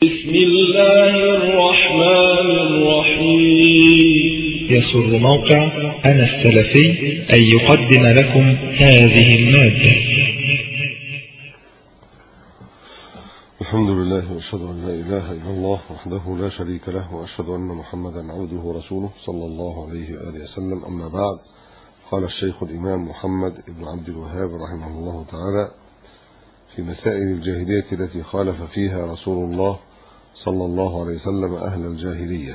بسم الله الرحمن الرحيم. يسر موقع أنا السلفي أن يقدم لكم هذه المادة. الحمد لله وأشهد أن لا إله إلا الله وحده لا شريك له، وأشهد أن محمدا عبده ورسوله صلى الله عليه وآله وسلم. أما بعد، قال الشيخ الإمام محمد بن عبد الوهاب رحمه الله تعالى في مسائل الجاهلية التي خالف فيها رسول الله صلى الله عليه وسلم أهل الجاهلية.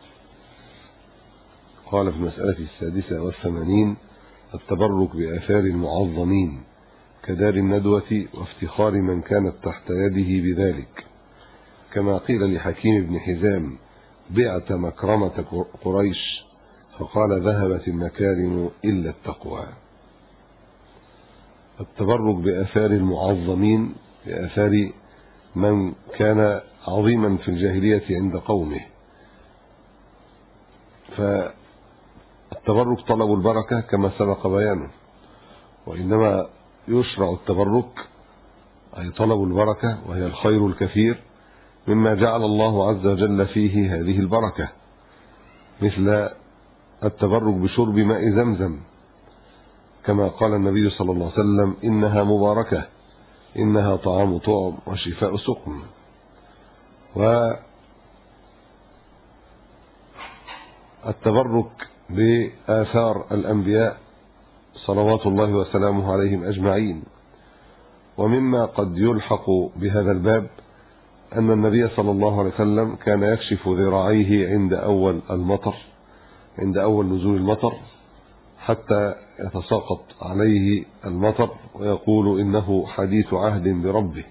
قال في المسألة 86: التبرك بآثار المعظمين كدار الندوة وافتخار من كانت تحت يده بذلك، كما قيل لحكيم بن حزام: بعت مكرمة قريش، فقال: ذهبت المكارم إلا التقوى. التبرك بآثار المعظمين، بآثار من كان عظيما في الجاهلية عند قومه. فالتبرك طلب البركة كما سبق بيانه، وإنما يشرع التبرك أي طلب البركة، وهي الخير الكثير مما جعل الله عز وجل فيه هذه البركة، مثل التبرك بشرب ماء زمزم، كما قال النبي صلى الله عليه وسلم: إنها مباركة، إنها طعام طعم وشفاء سقم. والتبرك بآثار الأنبياء صلوات الله وسلامه عليهم أجمعين. ومما قد يلحق بهذا الباب أن النبي صلى الله عليه وسلم كان يكشف ذراعيه عند أول المطر، عند أول نزول المطر، حتى يتساقط عليه المطر، ويقول: إنه حديث عهد بربه.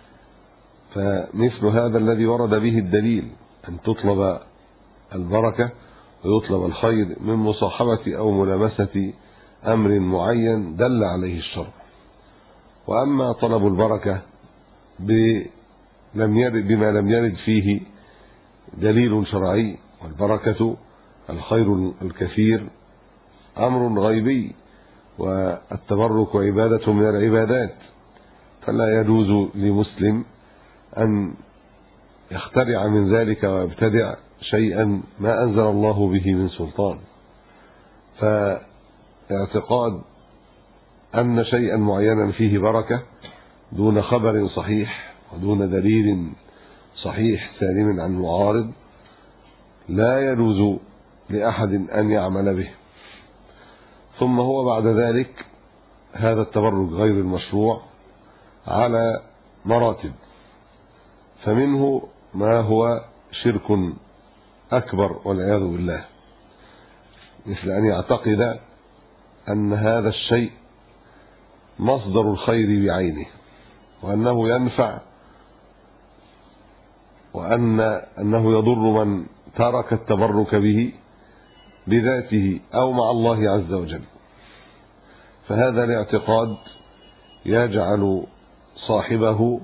فمثل هذا الذي ورد به الدليل أن تطلب البركة ويطلب الخير من مصاحبة أو ملامسة أمر معين دل عليه الشرع. وأما طلب البركة بما لم يرد فيه دليل شرعي، والبركة الخير الكثير أمر غيبي، والتبرك عبادة من العبادات، فلا يجوز لمسلم أن يخترع من ذلك ويبتدع شيئا ما أنزل الله به من سلطان. فاعتقاد أن شيئا معينا فيه بركة دون خبر صحيح ودون دليل صحيح سالم عن معارض لا يجوز لأحد أن يعمل به. ثم هو بعد ذلك هذا التبرك غير المشروع على مراتب، فمنه ما هو شرك أكبر والعياذ بالله، مثل أن يعتقد أن هذا الشيء مصدر الخير بعينه، وأنه ينفع، وأنه يضر من ترك التبرك به بذاته أو مع الله عز وجل. فهذا الاعتقاد يجعل صاحبه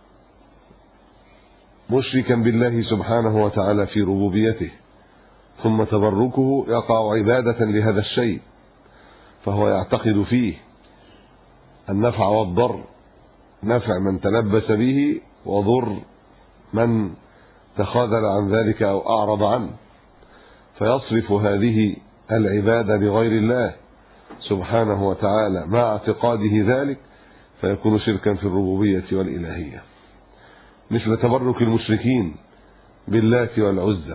مشركا بالله سبحانه وتعالى في ربوبيته، ثم تبركه يقع عبادة لهذا الشيء، فهو يعتقد فيه النفع والضر، نفع من تلبس به وضر من تخاذل عن ذلك أو أعرض عنه، فيصرف هذه العبادة لغير الله سبحانه وتعالى مع اعتقاده ذلك، فيكون شركا في الربوبية والإلهية، مثل تبرك المشركين باللات والعزى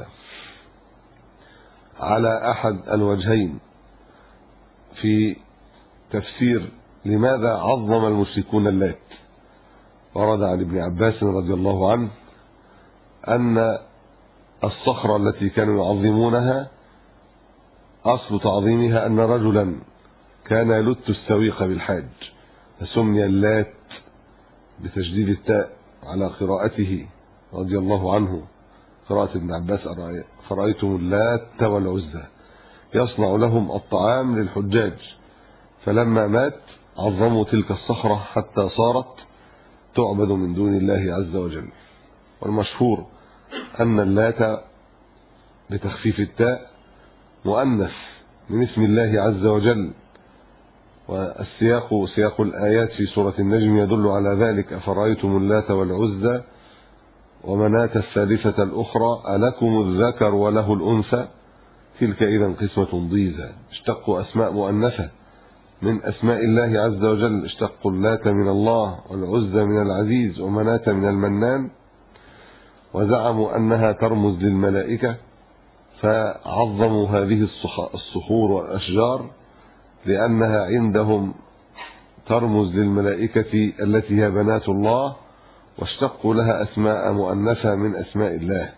على أحد الوجهين في تفسير لماذا عظم المشركون اللات. ورد عن ابن عباس رضي الله عنه أن الصخرة التي كانوا يعظمونها أصل تعظيمها أن رجلا كان يلت السويق بالحاج، فسمي اللات بتشديد التاء على قراءته رضي الله عنه، قراءة ابن عباس: فرأيتم اللات والعزى يصنع لهم الطعام للحجاج. فلما مات عظموا تلك الصخرة حتى صارت تعبد من دون الله عز وجل. والمشهور أن اللات بتخفيف التاء مؤنث من اسم الله عز وجل، والسياق سياق الآيات في سورة النجم يدل على ذلك: أفرأيتم اللات والعزى ومناة الثالثة الأخرى ألكم الذكر وله الأنثى تلك إذا قسمة ضيزى. اشتقوا أسماء مؤنثة من أسماء الله عز وجل، اشتقوا اللات من الله والعزى من العزيز ومناة من المنان، وزعموا أنها ترمز للملائكة، فعظموا هذه الصخور والأشجار لأنها عندهم ترمز للملائكة التي هي بنات الله، واشتقوا لها أسماء مؤنثة من أسماء الله.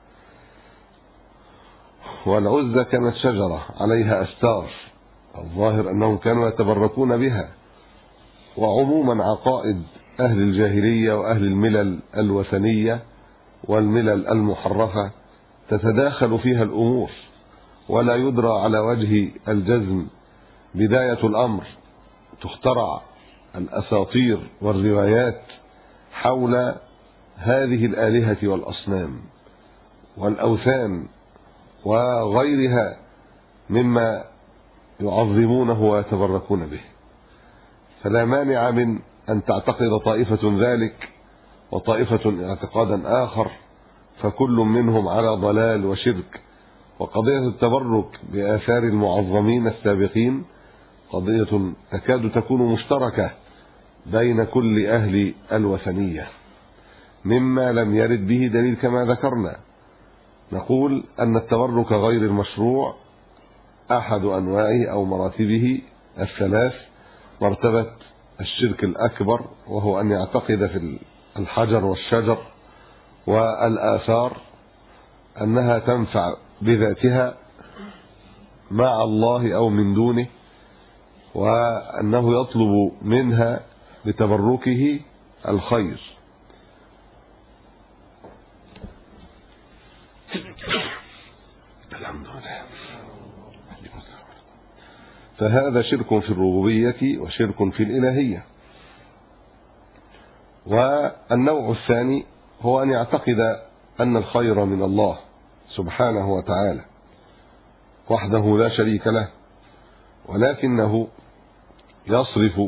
والعزى كانت شجرة عليها أستار، الظاهر أنهم كانوا يتبركون بها. وعموما عقائد أهل الجاهلية وأهل الملل الوثنية والملل المحرفة تتداخل فيها الأمور، ولا يدرى على وجه الجزم بداية الأمر. تخترع الأساطير والروايات حول هذه الآلهة والأصنام والأوثان وغيرها مما يعظمونه ويتبركون به، فلا مانع من أن تعتقد طائفة ذلك وطائفة اعتقادا آخر، فكل منهم على ضلال وشرك. وقضية التبرك بآثار المعظمين السابقين قضية تكاد تكون مشتركة بين كل أهل الوثنية، مما لم يرد به دليل كما ذكرنا. نقول أن التبرك غير المشروع أحد أنواعه أو مراتبه الثلاث: مرتبة الشرك الأكبر، وهو أن يعتقد في الحجر والشجر والآثار أنها تنفع بذاتها مع الله أو من دونه، وأنه يطلب منها بتبركه الخير. الحمد لله. فهذا شرك في الربوبية وشرك في الإلهية. والنوع الثاني هو أن يعتقد أن الخير من الله سبحانه وتعالى وحده لا شريك له، ولكنه يصرف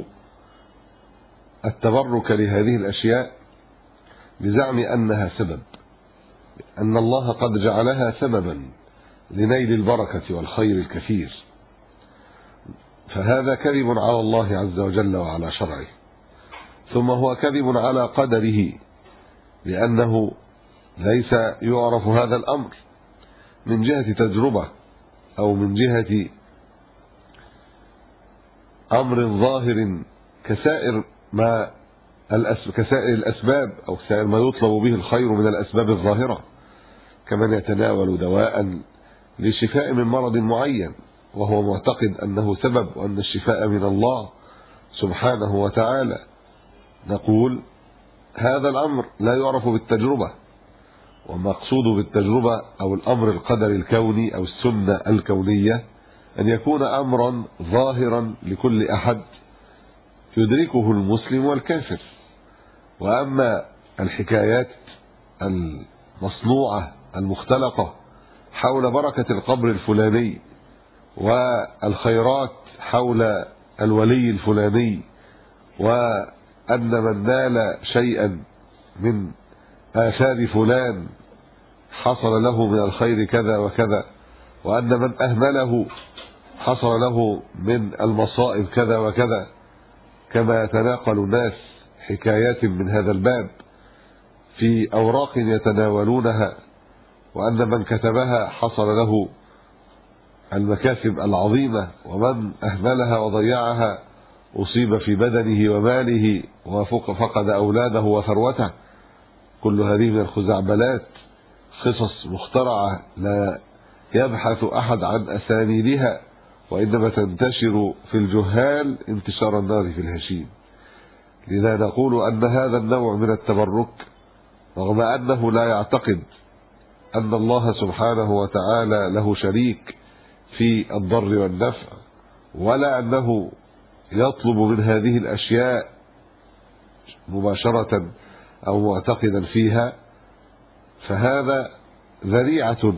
التبرك لهذه الأشياء بزعم أنها سبب، أن الله قد جعلها سببا لنيل البركة والخير الكثير. فهذا كذب على الله عز وجل وعلى شرعه، ثم هو كذب على قدره، لأنه ليس يعرف هذا الأمر من جهة تجربة أو من جهة أمر ظاهر كسائر الأسباب أو سائر ما يطلب به الخير من الأسباب الظاهرة، كمن يتناول دواء لشفاء من مرض معين وهو معتقد أنه سبب وأن الشفاء من الله سبحانه وتعالى. نقول هذا الأمر لا يعرف بالتجربة، ومقصود بالتجربة أو الأمر القدر الكوني أو السنة الكونية أن يكون أمرا ظاهرا لكل أحد يدركه المسلم والكافر. وأما الحكايات المصنوعة المختلقة حول بركة القبر الفلاني والخيرات حول الولي الفلاني، وأن من نال شيئا من آثار فلان حصل له من الخير كذا وكذا، وأن من أهمله حصل له من المصائب كذا وكذا، كما يتناقل الناس حكايات من هذا الباب في أوراق يتناولونها، وأن من كتبها حصل له المكاسب العظيمة، ومن أهملها وضيعها أصيب في بدنه وماله وفقد أولاده وثروته. كل هذه من الخزعبلات، قصص مخترعة لا يبحث أحد عن أسانيدها، وإنما تنتشر في الجهال انتشار النار في الهشيم. لذا نقول أن هذا النوع من التبرك رغم أنه لا يعتقد أن الله سبحانه وتعالى له شريك في الضر والنفع، ولا أنه يطلب من هذه الأشياء مباشرة أو معتقدا فيها، فهذا ذريعة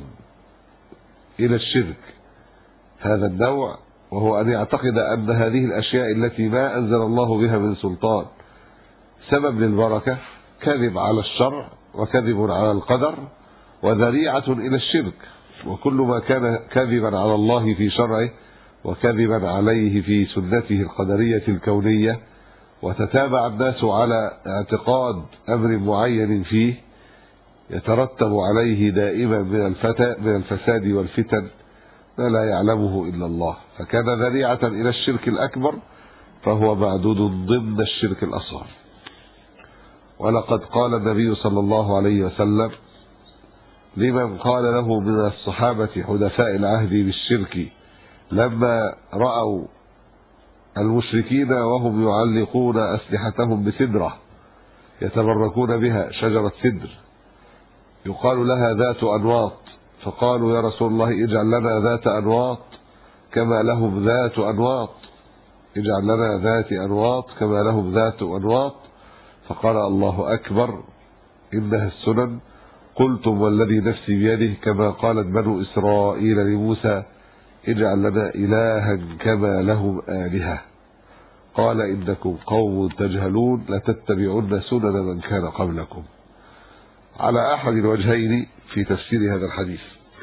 إلى الشرك. هذا النوع وهو أن يعتقد أن هذه الأشياء التي ما أنزل الله بها من سلطان سبب للبركة كذب على الشرع وكذب على القدر وذريعة إلى الشرك، وكل ما كان كذبا على الله في شرعه وكذبا عليه في سنته القدرية الكونية، وتتابع الناس على اعتقاد أمر معين فيه يترتب عليه دائما من الفساد والفتن ما لا يعلمه إلا الله، فكان ذريعة إلى الشرك الأكبر، فهو معدود ضمن الشرك الأصغر. ولقد قال النبي صلى الله عليه وسلم لمن قال له من الصحابة حدثاء العهد بالشرك لما رأوا المشركين وهم يعلقون أسلحتهم بسدرة يتبركون بها، شجرة سدر يقال لها ذات أنواط، فقالوا يا رسول الله اجعل لنا ذات أنواط كما لهم ذات أنواط، اجعل لنا ذات أنواط كما لهم ذات أنواط، فقال الله أكبر إنها السنن. قلتم والذي نفسي بيده كما قالت بنو إسرائيل لموسى اجعل لنا إلها كما لهم آلهة، قال إنكم قوم تجهلون لتتبعون سنن من كان قبلكم. على أحد الوجهين في تفسير هذا الحديث.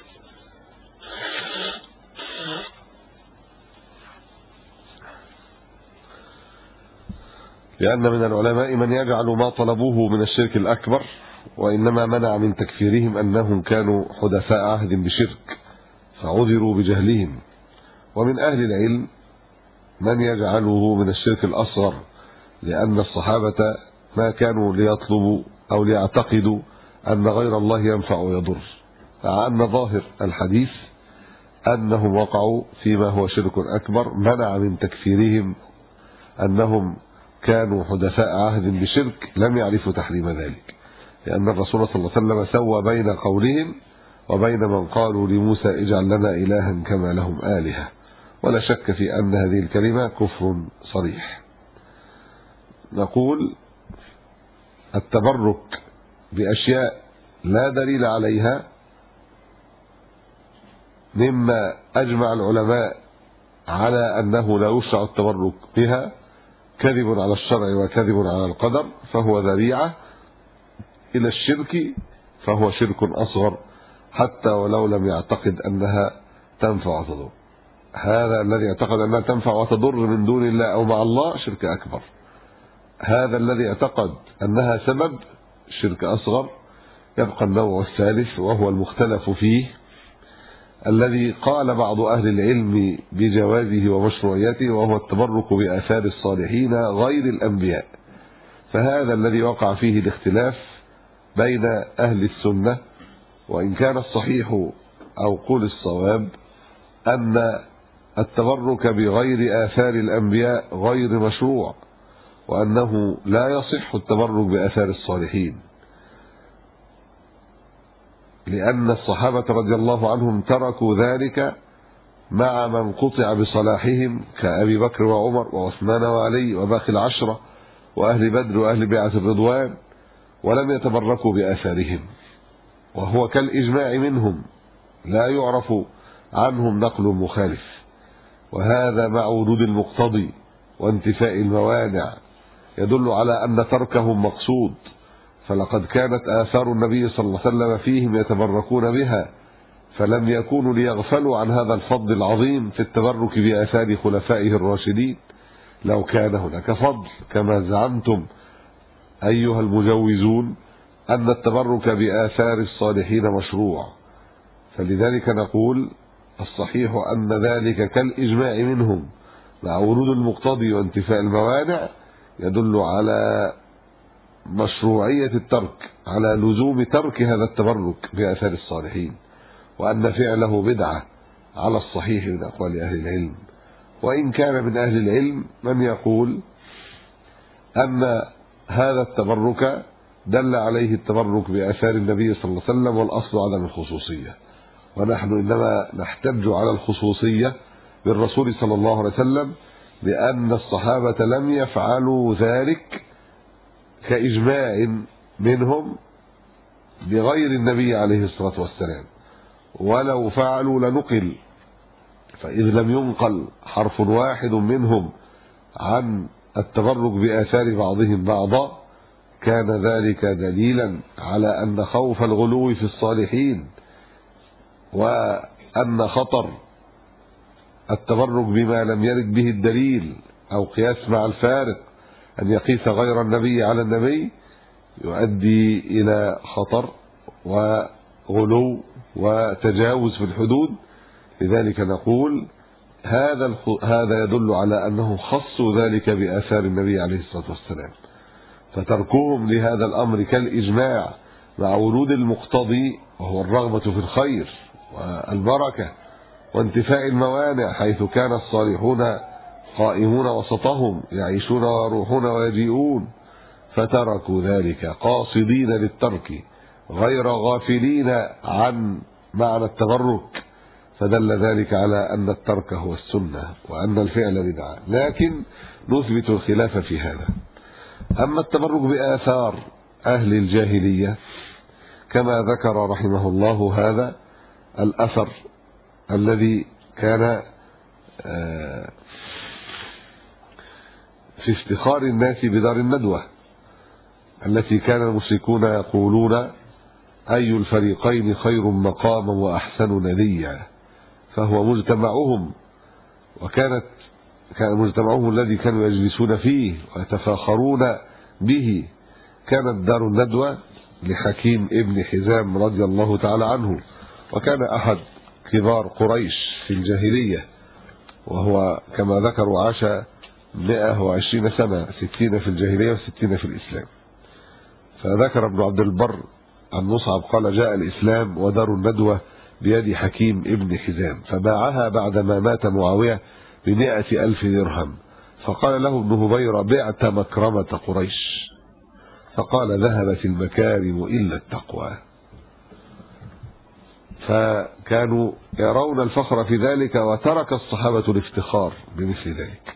لأن من العلماء من يجعل ما طلبوه من الشرك الأكبر، وإنما منع من تكفيرهم أنهم كانوا حدثاء عهد بشرك فعذروا بجهلهم، ومن أهل العلم من يجعله من الشرك الأصغر، لأن الصحابة ما كانوا ليطلبوا أو ليعتقدوا أن غير الله ينفع ويضر، مع أن ظاهر الحديث أنهم وقعوا فيما هو شرك أكبر، منع من تكفيرهم أنهم كانوا حدثاء عهد بشرك لم يعرفوا تحريم ذلك، لأن الرسول صلى الله عليه وسلم سوى بين قولهم وبين من قالوا لموسى اجعل لنا إلها كما لهم آلهة، ولا شك في أن هذه الكلمة كفر صريح. نقول التبرك بأشياء لا دليل عليها مما أجمع العلماء على أنه لا يشرع التبرك بها كذب على الشرع وكذب على القدر، فهو ذريعة إلى الشرك، فهو شرك أصغر حتى ولو لم يعتقد أنها تنفع وتضر. هذا الذي يعتقد أنها تنفع وتضر من دون الله أو مع الله شرك أكبر. هذا الذي يعتقد أنها سبب شرك أصغر. يبقى النوع الثالث وهو المختلف فيه، الذي قال بعض أهل العلم بجوازه ومشروعيته، وهو التبرك بآثار الصالحين غير الأنبياء. فهذا الذي وقع فيه الاختلاف بين أهل السنة، وإن كان الصحيح أو قول الصواب أن التبرك بغير آثار الأنبياء غير مشروع، وأنه لا يصح التبرك بآثار الصالحين، لأن الصحابة رضي الله عنهم تركوا ذلك مع من قطع بصلاحهم كأبي بكر وعمر وعثمان وعلي وباقي العشرة وأهل بدر وأهل بيعة الرضوان، ولم يتبركوا بآثارهم، وهو كالإجماع منهم لا يعرف عنهم نقل مخالف. وهذا مع وجود المقتضي وانتفاء الموانع يدل على أن تركهم مقصود، فلقد كانت آثار النبي صلى الله عليه وسلم فيهم يتبركون بها، فلم يكونوا ليغفلوا عن هذا الفضل العظيم في التبرك بآثار خلفائه الراشدين. لو كان هناك فضل كما زعمتم أيها المجوزون أن التبرك بآثار الصالحين مشروع، فلذلك نقول الصحيح أن ذلك كالإجماع منهم مع ورود المقتضي وانتفاء الموانع يدل على مشروعية الترك، على لزوم ترك هذا التبرك بآثار الصالحين، وأن فعله بدعة على الصحيح من أقوال أهل العلم. وإن كان من أهل العلم من يقول أن هذا التبرك دل عليه التبرك بآثار النبي صلى الله عليه وسلم، والأصل عدم الخصوصية، ونحن إنما نحتج على الخصوصية بالرسول صلى الله عليه وسلم، لأن الصحابة لم يفعلوا ذلك كإجماع منهم بغير النبي عليه الصلاة والسلام، ولو فعلوا لنقل، فإذ لم ينقل حرف واحد منهم عن التبرك بآثار بعضهم بعضا كان ذلك دليلا على أن خوف الغلو في الصالحين وأن خطر التبرك بما لم يرد به الدليل أو قياس مع الفارق، أن يقيس غير النبي على النبي، يؤدي إلى خطر وغلو وتجاوز في الحدود. لذلك نقول هذا يدل على أنه خصوا ذلك بآثار النبي عليه الصلاة والسلام، فتركهم لهذا الأمر كالإجماع مع ورود المقتضي وهو الرغبة في الخير والبركة وانتفاء الموانع، حيث كان الصالحون قائمون وسطهم يعيشون ويروحون ويجيئون، فتركوا ذلك قاصدين للترك غير غافلين عن معنى التبرك، فدل ذلك على أن الترك هو السنة وأن الفعل بدعة، لكن نثبت الخلاف في هذا. أما التبرك بآثار أهل الجاهلية كما ذكر رحمه الله هذا الأثر الذي كان في افتخار الناس بدار الندوة التي كان المشركون يقولون أي الفريقين خير مقاما وأحسن نديا، فهو مجتمعهم، كان مجتمعهم الذي كانوا يجلسون فيه ويتفاخرون به. كانت دار الندوة لحكيم ابن حزام رضي الله تعالى عنه، وكان أحد كبار قريش في الجاهلية، وهو كما ذكروا عاش 120 سنة، 60 في الجاهلية و60 في الإسلام. فذكر ابن عبد البر عن مصعب قال جاء الإسلام ودار الندوة بيد حكيم ابن حزام، فباعها بعدما مات معاوية ب100,000 درهم، فقال له ابن هبيرة بعت مكرمة قريش، فقال ذهبت المكارم إلا التقوى. فكانوا يرون الفخر في ذلك، وترك الصحابة الافتخار بمثل ذلك.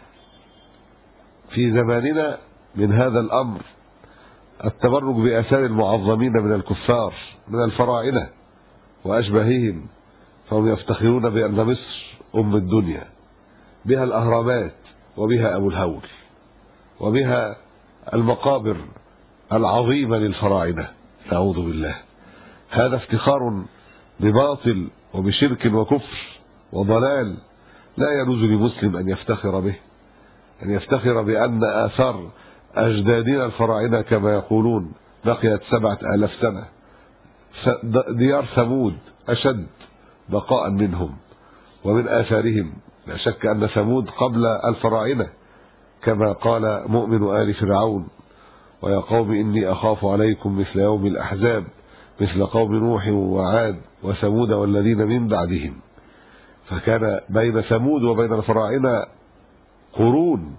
في زماننا من هذا الأمر التبرك بآثار المعظمين من الكفار من الفراعنة وأشباههم، فهم يفتخرون بأن مصر أم الدنيا، بها الأهرامات وبها أبو الهول وبها المقابر العظيمة للفراعنة، نعوذ بالله. هذا افتخار بباطل وبشرك وكفر وضلال لا يجوز لمسلم أن يفتخر به، أن يفتخر بأن آثار أجدادنا الفراعنة كما يقولون بقيت 7,000 سنة، ديار ثمود أشد بقاء منهم ومن آثارهم. لا شك أن ثمود قبل الفراعنة، كما قال مؤمن آل فرعون ويا قوم إني أخاف عليكم مثل يوم الأحزاب مثل قوم نوح وعاد وثمود والذين من بعدهم. فكان بين ثمود وبين الفراعنة قرون،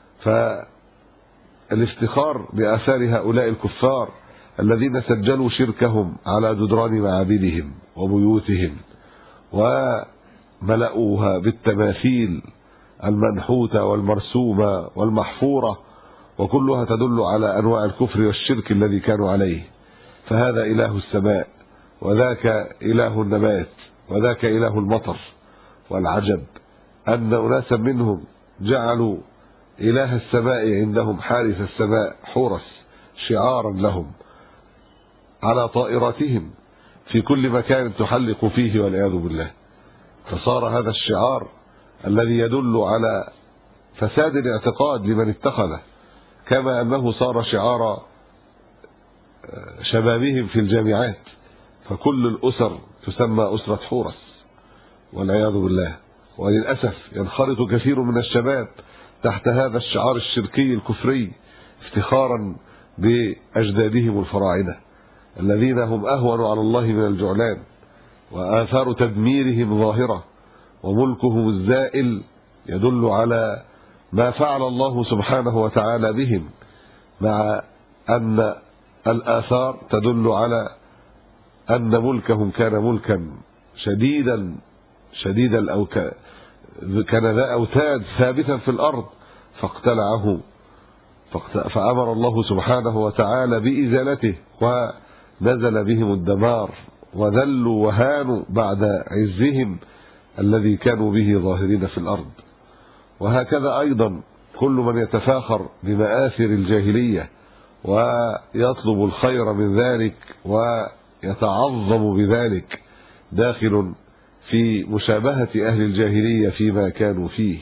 فالافتخار بآثار هؤلاء الكفار الذين سجلوا شركهم على جدران معابدهم وبيوتهم وملأوها بالتماثيل المنحوتة والمرسومة والمحفورة، وكلها تدل على أنواع الكفر والشرك الذي كانوا عليه. فهذا إله السماء وذاك إله النبات وذاك إله المطر. والعجب أن أناسا منهم جعلوا إله السماء عندهم حارس السماء حورس شعارا لهم على طائراتهم في كل مكان تحلق فيه والعياذ بالله. فصار هذا الشعار الذي يدل على فساد الاعتقاد لمن اتخذه، كما أنه صار شعار شبابهم في الجامعات، فكل الأسر تسمى أسرة حورس والعياذ بالله. وللأسف ينخرط كثير من الشباب تحت هذا الشعار الشركي الكفري افتخارا بأجدادهم الفراعنة الذين هم أهون على الله من الجعلان، وآثار تدميرهم ظاهرة، وملكهم الزائل يدل على ما فعل الله سبحانه وتعالى بهم، مع أن الآثار تدل على أن ملكهم كان ملكا شديدا كان ذا أوتاد ثابتا في الأرض فاقتلعه، فأمر الله سبحانه وتعالى بإزالته، ونزل بهم الدمار وذلوا وهانوا بعد عزهم الذي كانوا به ظاهرين في الأرض. وهكذا أيضا كل من يتفاخر بمآثر الجاهلية ويطلب الخير من ذلك ويتعظم بذلك، داخل في مشابهة أهل الجاهلية فيما كانوا فيه.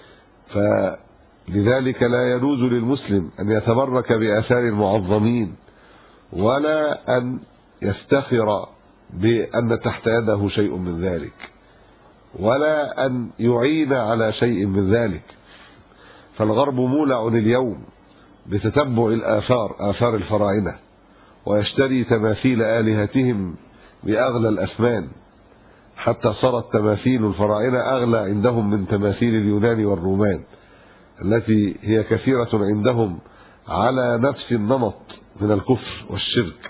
فلذلك لا يجوز للمسلم أن يتبرك بآثار المعظمين، ولا أن يفتخر بأن تحت يده شيء من ذلك، ولا أن يعين على شيء من ذلك. فالغرب مولع اليوم بتتبع آثار الفراعنة، ويشتري تماثيل آلهتهم بأغلى الأثمان، حتى صارت تماثيل الفراعنة أغلى عندهم من تماثيل اليونان والرومان، التي هي كثيرة عندهم على نفس النمط من الكفر والشرك.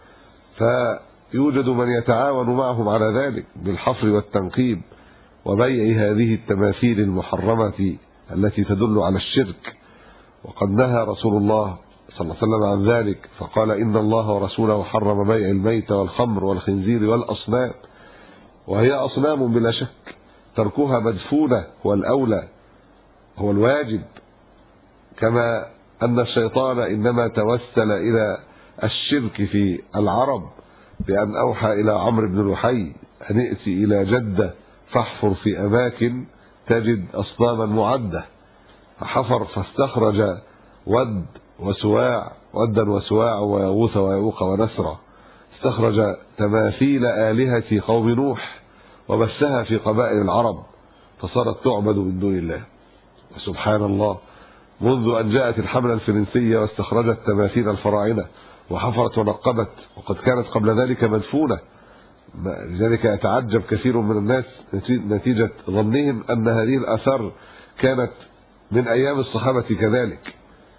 فيوجد من يتعاون معهم على ذلك بالحفر والتنقيب وبيع هذه التماثيل المحرمة التي تدل على الشرك. وقد نهى رسول الله صلى الله عليه وسلم عن ذلك، فقال: إن الله ورسوله حرم بيع الميت والخمر والخنزير والأصنام. وهي أصنام بلا شك، تركها مدفونة هو الأولى، هو الواجب، كما أن الشيطان إنما توسل إلى الشرك في العرب بأن أوحى إلى عمرو بن لحي أن ائتي إلى جدة فاحفر في أماكن تجد أصناما معدة، فحفر فاستخرج ودا وسواع ويغوث ويعوق ونسرا، استخرج تماثيل آلهة قوم نوح وبثها في قبائل العرب، فصارت تعبد من دون الله. وسبحان الله، منذ أن جاءت الحملة الفرنسية واستخرجت تماثيل الفراعنة وحفرت ونقبت، وقد كانت قبل ذلك مدفونة، لذلك يتعجب كثير من الناس نتيجة ظنهم أن هذه الآثار كانت من أيام الصحابة كذلك،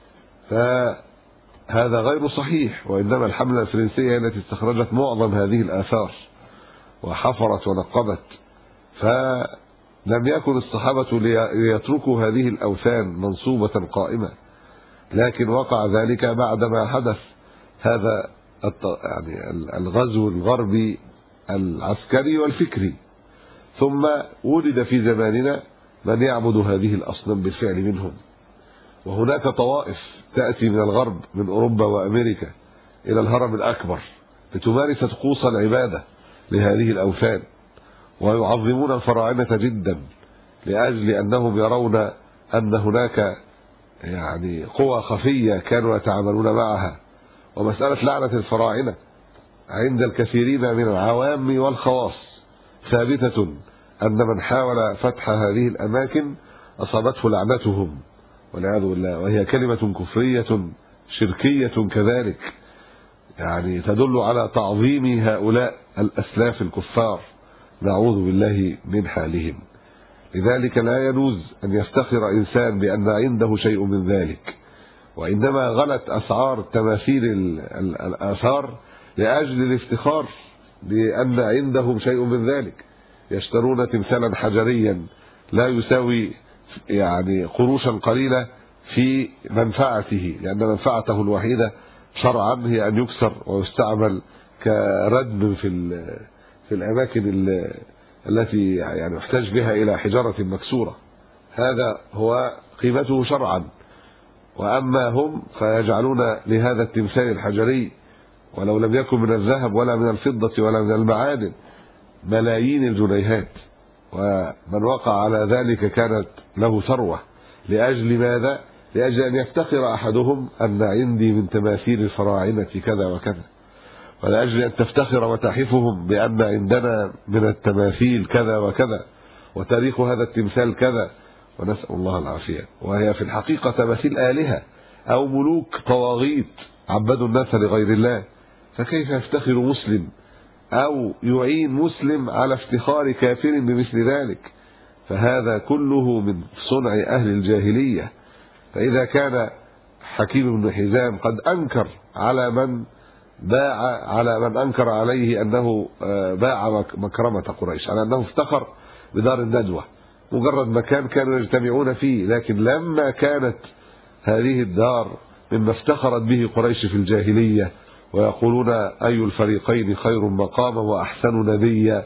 فهذا غير صحيح. وإنما الحملة الفرنسية التي استخرجت معظم هذه الآثار وحفرت ونقبت، فلم يكن الصحابة ليتركوا هذه الأوثان منصوبة قائمة، لكن وقع ذلك بعدما حدث هذا يعني الغزو الغربي العسكري والفكري، ثم وجد في زماننا من يعبد هذه الأصنام بالفعل منهم. وهناك طوائف تأتي من الغرب، من أوروبا وأمريكا، إلى الهرم الأكبر لتمارس طقوس العبادة لهذه الأوثان، ويعظمون الفراعنة جدا لأجل أنهم يرون أن هناك يعني قوى خفية كانوا يتعاملون معها. ومسألة لعنة الفراعنة عند الكثيرين من العوام والخواص ثابتة، أن من حاول فتح هذه الأماكن أصابته لعنتهم والعياذ بالله، وهي كلمة كفرية شركية كذلك، يعني تدل على تعظيم هؤلاء الأسلاف الكفار، نعوذ بالله من حالهم. لذلك لا يجوز أن يفتخر إنسان بأن عنده شيء من ذلك، وإنما غلت أسعار تماثيل الآثار لأجل الافتخار بأن عندهم شيء من ذلك. يشترون تمثالا حجريا لا يساوي يعني قروشا قليلة في منفعته، لأن منفعته الوحيدة شرعا هي أن يكسر ويستعمل كردم في الأماكن التي يعني يحتاج بها إلى حجارة مكسورة، هذا هو قيمته شرعا. وأما هم فيجعلون لهذا التمثال الحجري ولو لم يكن من الذهب ولا من الفضة ولا من المعادن ملايين الجنيهات، ومن وقع على ذلك كانت له ثروة. لأجل ماذا؟ لأجل أن يفتخر أحدهم أن عندي من تماثيل الفراعنة كذا وكذا، ولأجل أن تفتخر متاحفهم بأن عندنا من التماثيل كذا وكذا، وتاريخ هذا التمثال كذا، ونسأل الله العافية. وهي في الحقيقة تماثيل آلهة أو ملوك طواغيت عبدوا الناس لغير الله، فكيف يفتخر مسلم أو يعين مسلم على افتخار كافر بمثل ذلك؟ فهذا كله من صنع أهل الجاهلية. فإذا كان حكيم بن حزام قد أنكر على من أنكر عليه أنه باع مكرمة قريش، على أنه افتخر بدار الندوة، مجرد مكان كانوا يجتمعون فيه، لكن لما كانت هذه الدار مما افتخرت به قريش في الجاهلية ويقولون أي الفريقين خير مقاما وأحسن نبيا،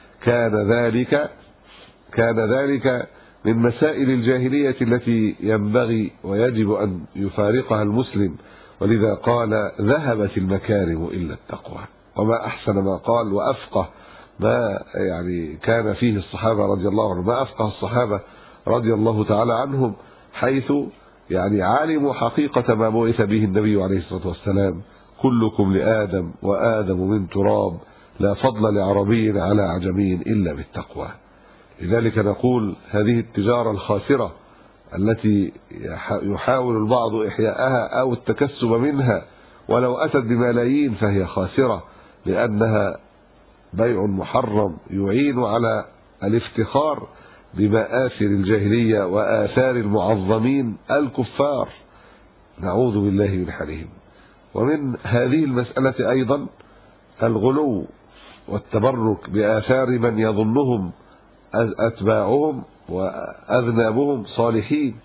كان ذلك من مسائل الجاهلية التي ينبغي ويجب أن يفارقها المسلم ولذا قال ذهبت المكارم إلا التقوى. وما أحسن ما قال وأفقه ما يعني كان فيه الصحابة رضي الله عنهم، ما أفقه الصحابة رضي الله تعالى عنهم، حيث يعني علموا حقيقة ما بعث به النبي عليه الصلاة والسلام: كلكم لآدم وآدم من تراب، لا فضل لعربي على عجمي إلا بالتقوى. لذلك نقول هذه التجارة الخاسرة التي يحاول البعض إحياءها أو التكسب منها ولو أتت بملايين فهي خاسرة، لأنها بيع محرم يعين على الافتخار بمآثر الجاهلية وآثار المعظمين الكفار، نعوذ بالله من حالهم. ومن هذه المسألة أيضا الغلو والتبرك بآثار من يظنهم أتباعهم وأذنابهم صالحين.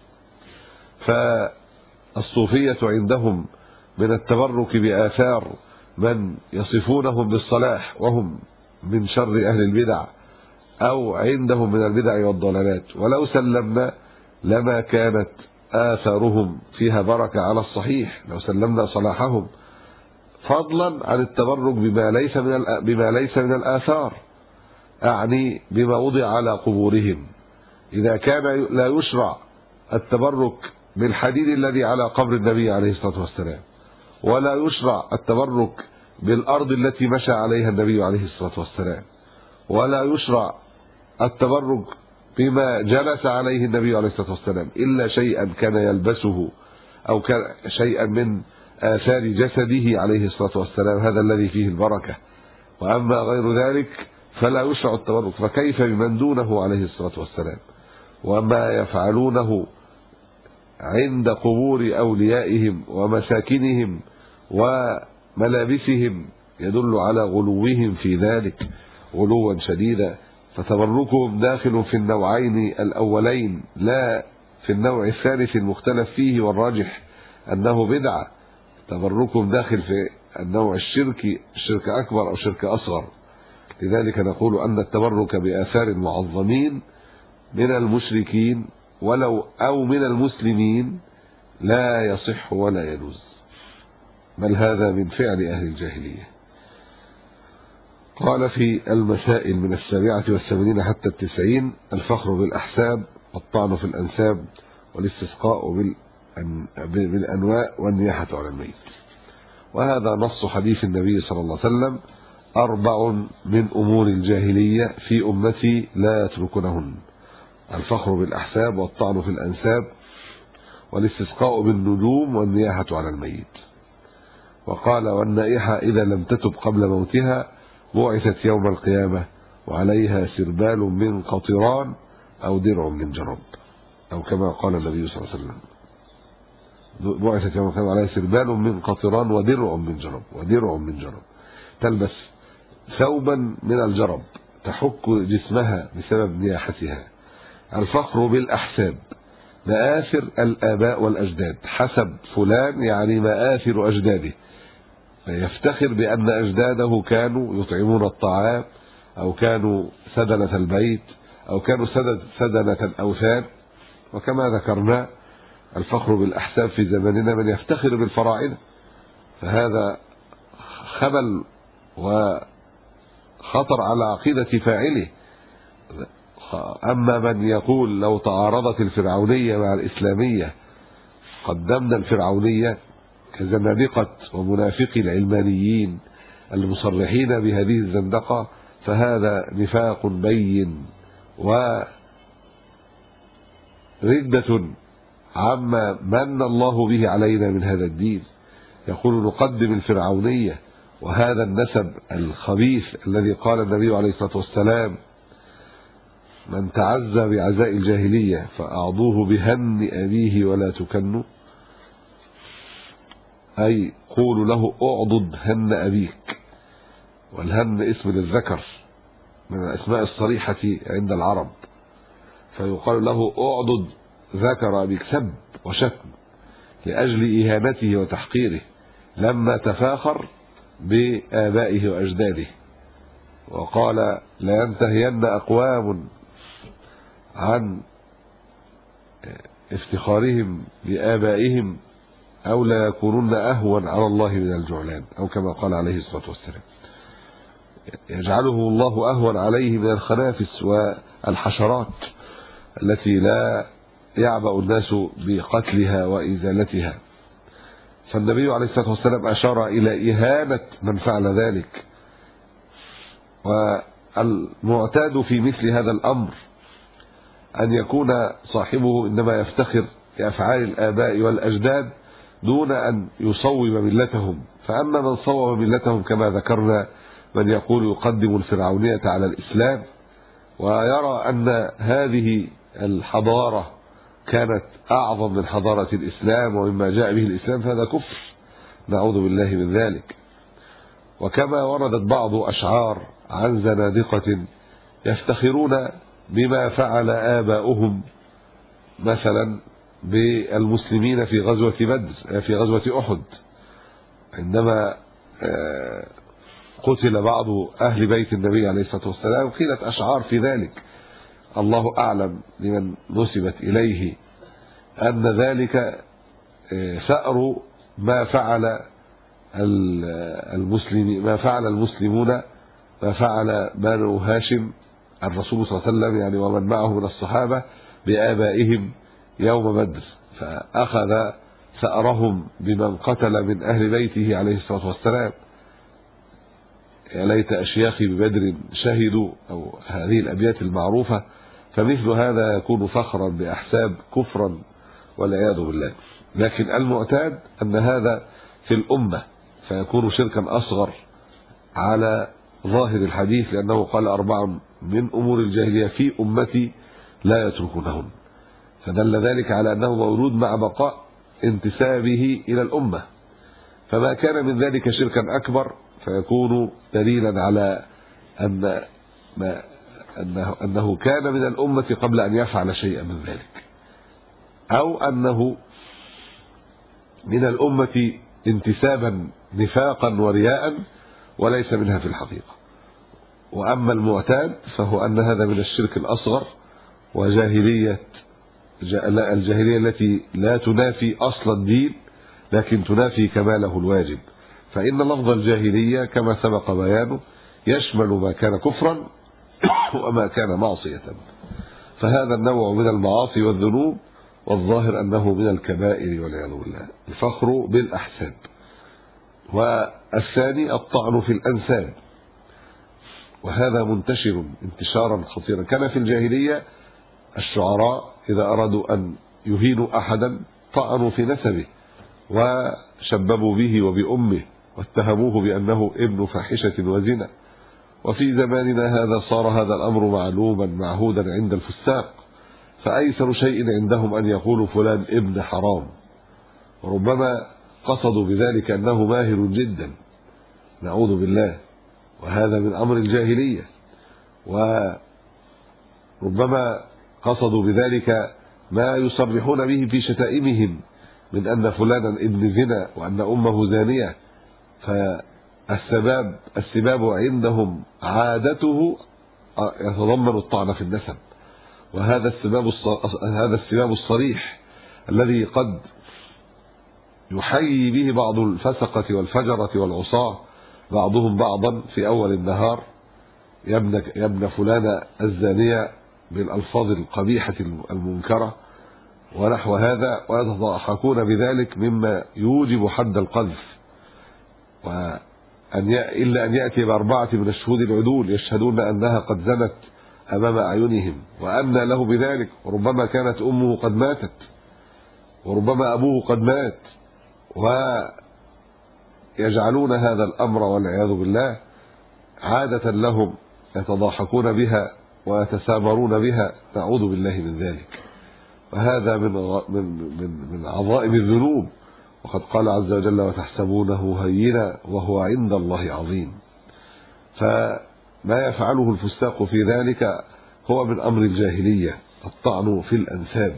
فالصوفية عندهم من التبرك بآثار من يصفونهم بالصلاح وهم من شر أهل البدع، أو عندهم من البدع والضلالات، ولو سلمنا لما كانت آثارهم فيها بركة على الصحيح لو سلمنا صلاحهم، فضلا عن التبرك بما ليس من الآثار، أعني بما وضع على قبورهم. إذا كان لا يشرع التبرك بالحديد الذي على قبر النبي عليه الصلاة والسلام، ولا يشرع التبرك بالأرض التي مشى عليها النبي عليه الصلاة والسلام، ولا يشرع التبرك بما جلس عليه النبي عليه الصلاة والسلام إلا شيئا كان يلبسه أو كان شيئا من آثار جسده عليه الصلاة والسلام، هذا الذي فيه البركة. وأما غير ذلك فلا يشرع التبرك، فكيف بمن دونه عليه الصلاة والسلام؟ وما يفعلونه عند قبور أوليائهم ومساكنهم وملابسهم يدل على غلوهم في ذلك غلوا شديدا. فتبركهم داخل في النوعين الأولين لا في النوع الثالث المختلف فيه، والراجح أنه بدعة. تبركهم داخل في النوع الشرك أكبر أو شرك أصغر. لذلك نقول أن التبرك بآثار المعظمين من المشركين أو من المسلمين لا يصح ولا يجوز، بل هذا من فعل أهل الجاهلية. قال في المسائل من 87 حتى 90: الفخر بالأحساب، والطعن في الأنساب، والاستسقاء بالأنواء، والنياحة على الميت. وهذا نص حديث النبي صلى الله عليه وسلم: 4 من أمور الجاهلية في أمتي لا يتركونهن: الفخر بالأحساب، والطعن في الأنساب، والاستسقاء بالنجوم، والنياحة على الميت. وقال: والنائحة إذا لم تتب قبل موتها بعثت يوم القيامة وعليها سربال من قطران أو درع من جرب، أو كما قال النبي صلى الله عليه وسلم: بعثت يوم القيامة عليها سربال من قطران ودرع من جرب. تلبس ثوبا من الجرب تحك جسمها بسبب نياحتها. الفخر بالأحساب، مآثر الآباء والأجداد، حسب فلان يعني مآثر أجداده، يفتخر بأن أجداده كانوا يطعمون الطعام، أو كانوا سدنة البيت، أو كانوا سدنة الأوثان. وكما ذكرنا الفخر بالأحساب في زماننا من يفتخر بالفراعنة، فهذا خبل وخطر على عقيدة فاعله. أما من يقول لو تعارضت الفرعونية مع الإسلامية قدمنا الفرعونية، كزنادقة ومنافقي العلمانيين المصرحين بهذه الزندقة، فهذا نفاق بين وردة عما من الله به علينا من هذا الدين. يقول نقدم الفرعونية وهذا النسب الخبيث الذي قال النبي عليه الصلاة والسلام: من تعزى بعزاء الجاهلية فأعضوه بهن أبيه ولا تكنوا، أي قولوا له أعضد هن أبيك. والهن اسم للذكر من الأسماء الصريحة عند العرب، فيقال له أعضد ذكر أبيك، سب وشتم لأجل إهانته وتحقيره لما تفاخر بآبائه وأجداده. وقال: لا ينتهين أقوام عن افتخارهم بآبائهم أو لا يكونن أهون على الله من الجعلان، أو كما قال عليه الصلاة والسلام. يجعله الله أهون عليه من الخنافس والحشرات التي لا يعبأ الناس بقتلها وإزالتها. فالنبي عليه الصلاة والسلام أشار إلى إهانة من فعل ذلك. والمعتاد في مثل هذا الأمر أن يكون صاحبه إنما يفتخر بأفعال الآباء والأجداد دون أن يصوب ملتهم. فأما من صوب ملتهم كما ذكرنا من يقول يقدم الفرعونية على الإسلام ويرى أن هذه الحضارة كانت أعظم من حضارة الإسلام ومما جاء به الإسلام، فهذا كفر، نعوذ بالله من ذلك. وكما وردت بعض أشعار عن زنادقة يفتخرون بما فعل آباؤهم مثلا بالمسلمين في غزوة بدر، في غزوة أحد، عندما قتل بعض أهل بيت النبي عليه الصلاة والسلام، قيلت أشعار في ذلك، الله أعلم لمن نسبت إليه، أن ذلك ثأر ما فعل المسلمين، ما فعل المسلمون، ما فعل بنو هاشم الرسول صلى الله عليه وسلم يعني ومن معه من الصحابة بآبائهم يوم بدر، فأخذ ثأرهم بمن قتل من أهل بيته عليه الصلاة والسلام. يا ليت أشياخي ببدر شهدوا، أو هذه الأبيات المعروفة. فمثل هذا يكون فخرا بأحساب كفرا والعياذ بالله. لكن المعتاد أن هذا في الأمة فيكون شركا أصغر على ظاهر الحديث، لأنه قال 4 من أمور الجاهلية في أمتي لا يتركونهن، فدل ذلك على أنه مولود مع بقاء انتسابه إلى الأمة. فما كان من ذلك شركا أكبر فيكون دليلا على أنه كان من الأمة قبل أن يفعل شيئا من ذلك، أو أنه من الأمة انتسابا نفاقا ورياء وليس منها في الحقيقة. وأما المعتاد فهو أن هذا من الشرك الأصغر وجاهلية، الجاهلية التي لا تنافي أصل الدين لكن تنافي كماله الواجب. فإن لفظ الجاهلية كما سبق بيانه يشمل ما كان كفرا وما كان معصية، فهذا النوع من المعاصي والذنوب والظاهر أنه من الكبائر والعياذ بالله، الفخر بالأحساب. والثاني الطعن في الأنساب، وهذا منتشر انتشارا خطيرا. كان في الجاهلية الشعراء إذا أرادوا أن يهينوا أحدا طعنوا في نسبه وشببوا به وبأمه واتهموه بأنه ابن فاحشة وزنا. وفي زماننا هذا صار هذا الأمر معلوما معهودا عند الفساق، فأيسر شيء عندهم أن يقولوا فلان ابن حرام، وربما قصدوا بذلك أنه ماهر جدا، نعوذ بالله، وهذا من أمر الجاهلية. وربما قصدوا بذلك ما يصرحون به في شتائمهم من أن فلانا ابن زنا وأن أمه زانية، فالسباب عندهم عادته يتضمن الطعن في النسب، وهذا السباب الصريح الذي قد يحيي به بعض الفسقة والفجرة والعصاة بعضهم بعضا في أول النهار، يا ابن فلانة الزانية بالألفاظ القبيحة المنكرة ونحو هذا، ويتضاحكون بذلك مما يوجب حد القذف، إلا أن يأتي ب4 من الشهود العدول يشهدون أنها قد زنت أمام أعينهم، وأن له بذلك، وربما كانت أمه قد ماتت وربما أبوه قد مات، ويجعلون هذا الأمر والعياذ بالله عادة لهم يتضاحكون بها ويتسامرون بها، نعوذ بالله من ذلك. وهذا من عظائم الذنوب، وقد قال عز وجل وتحسبونه هينا وهو عند الله عظيم. فما يفعله الفساق في ذلك هو من أمر الجاهلية، الطعن في الأنساب.